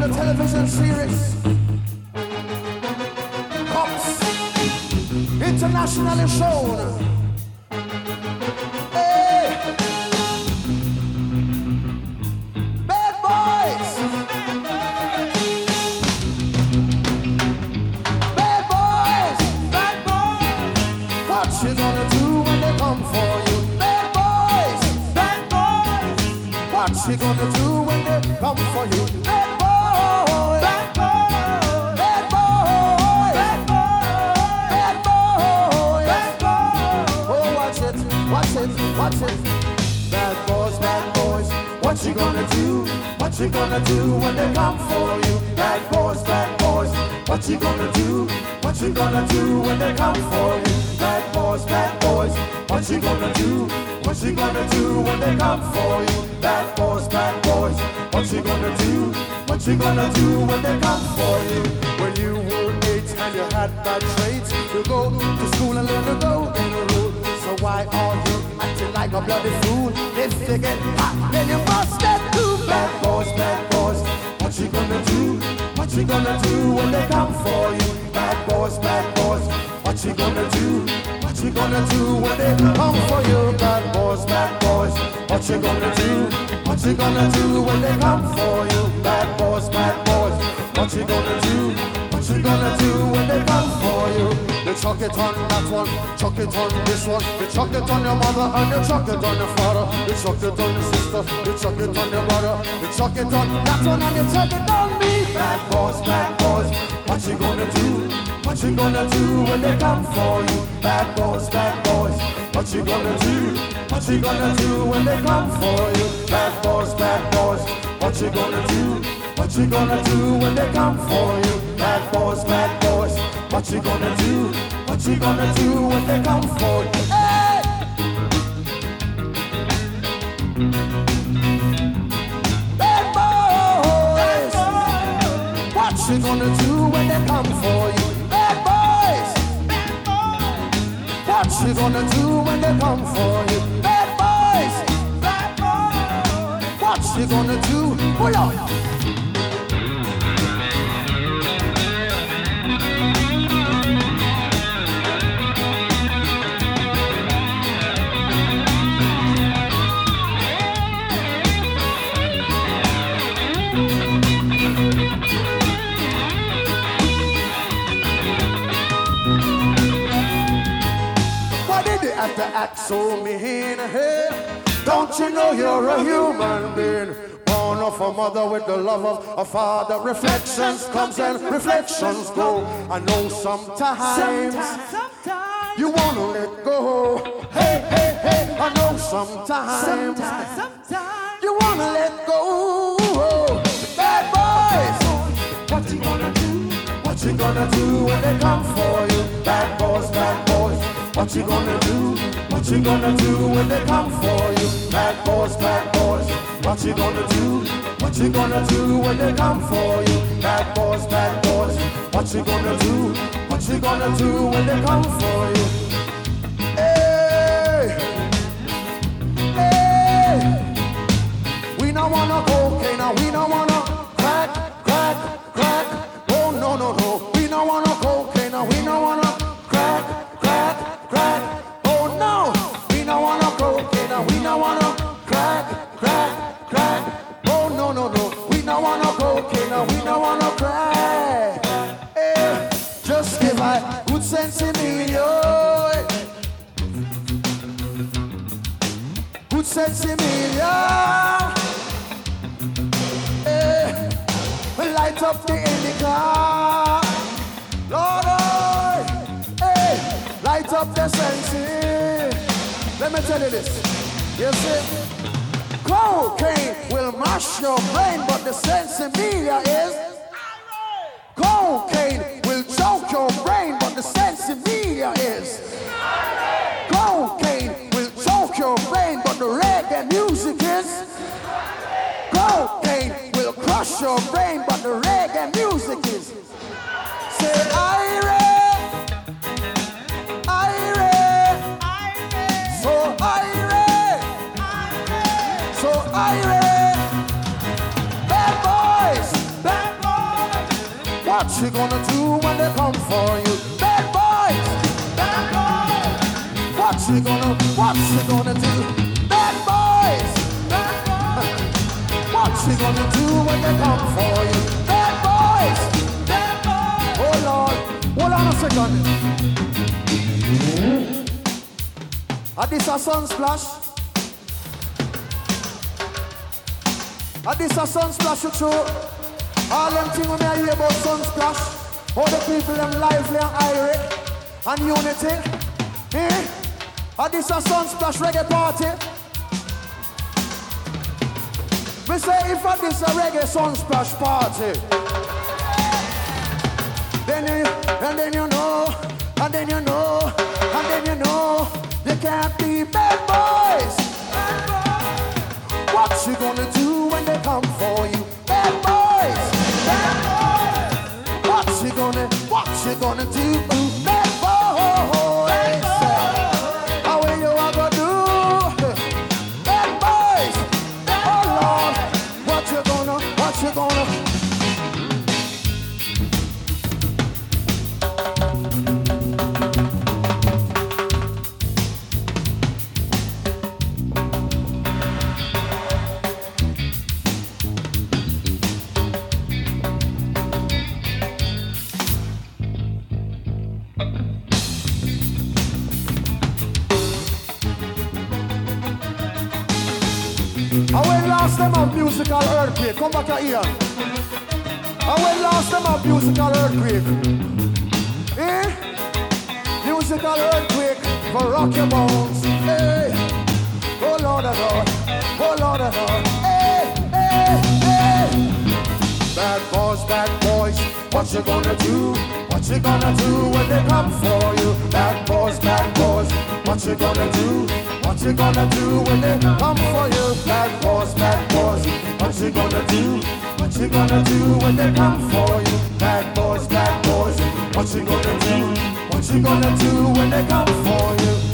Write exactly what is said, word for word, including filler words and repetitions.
the television series Cops, internationally shown. Hey, bad boys, bad boys, bad boys. What you gonna do when they come for you? Bad boys, bad boys. What you gonna do when they come for you? Bad boys, bad boys, bad boys, bad boys, bad boys, bad boys. Oh, watch it, watch it, watch it. Bad boys, bad boys. What you gonna do? What you gonna do when they come for you? Bad boys, bad boys. What you gonna do? What you gonna do when they come for you? Bad boys, bad boys. What you gonna do? What you gonna do when they come for you? Bad boys, bad boys. What you gonna do? What you gonna do when they come for you? When you were eight and you had bad traits, you go to school and learn to go in the road. So why are you acting like a bloody fool? If you get hot, then you must get cool. Bad boys, bad boys. What you gonna do? What you gonna do when they come for you? Bad boys, bad boys. What you gonna do? What you gonna do when they come for you? Bad boys, bad boys. What you gonna do? What you gonna do when they come for you? Bad boys, bad boys. What you gonna do? What you gonna do when they come for you? You chuck it on that one, chuck it on this one. You chuck it on your mother and you chuck it on your father. You chuck it on your sister, you chuck it on your brother. You chuck it on that one and you chuck it on me. Bad boys, bad boys. What you gonna do? What you gonna do when they come for you? Bad boys, bad boys. What you gonna do? What you gonna do when they come for you? Bad boys, bad boys. What you gonna do? What you gonna do when they come for you? Bad boys, bad boys. What you gonna do? What you gonna do when they come for you? Hey! Bad boys. What you gonna do when they come for you? Bad boys. What you gonna do when they come for you? Bad boys. What you gonna do? Pull up. To act so mean, hey, don't you know you're a human being? Born of a mother with the love of a father. Reflections comes and reflections go. I know sometimes, sometimes, sometimes you wanna let go. Hey, hey, hey, I know sometimes, sometimes, sometimes you wanna let go. Bad boys, what you gonna do? What you gonna do when they come for you? Bad boys, bad boys. What you gonna do? What you gonna do when they come for you? Bad boys, bad boys. What you gonna do? What you gonna do when they come for you? Bad boys, bad boys. What you gonna do? What you gonna do when they come for you? Hey, hey. We don't wanna cocaine, and we don't wanna crack, crack, crack. Oh no, no, no. We don't wanna cocaine, and we don't wanna crack, crack, crack. Oh no, we don't wanna cocaine, and we don't wanna crack, crack, crack. Oh no, no, no. We don't wanna cocaine, and we don't wanna crack. Hey, just give I good sense in me, yo. Good sense in me, yo. Hey, light up the indica, Lord, oh, hey, light up the senses. Let me tell you this, you see, cocaine will mash your brain, but the sensimedia is, cocaine will choke your brain, but the sensimedia is, cocaine will choke your brain, but the reggae music is, cocaine will crush your brain, but the reggae music is. Say Ire, Ire, so Ire, so Ire, bad boys, bad What you gonna do when they come for you? Bad boys, bad boys. What you gonna, what you gonna do? Bad boys, bad boys. What you gonna do when they come for you? Bad boys, bad boys. Oh Lord, hold on a second. Are this a Sunsplash? Are this a Sunsplash you true? All them things when I hear about Sunsplash, all the people them lively and irate and unity. Eh? Are this a Sunsplash reggae party? We say if I this a reggae Sunsplash party, then you, and then you know, and then you know, and then you know, you can't be bad boys. What you gonna do when they come for you? Bad boys, bad boys. What you gonna, what you gonna do? Bad boys. How will you ever do? Bad boys. Oh Lord, what you gonna, what you gonna? I went last time of musical earthquake. Come back here. I went last time of musical earthquake. Eh? Musical earthquake for rock your bones. Hey. Oh Lord, oh Lord. Oh Lord, oh Lord. Hey, hey, hey. Bad boys, bad boys. What you gonna do? What you gonna do when they come for you? Bad boys, bad boys. What you gonna do? What you gonna do when they come for you? Bad boys, bad boys. What you gonna do? What you gonna do when they come for you? Bad boys, bad boys. What you gonna do? What you gonna do when they come for you?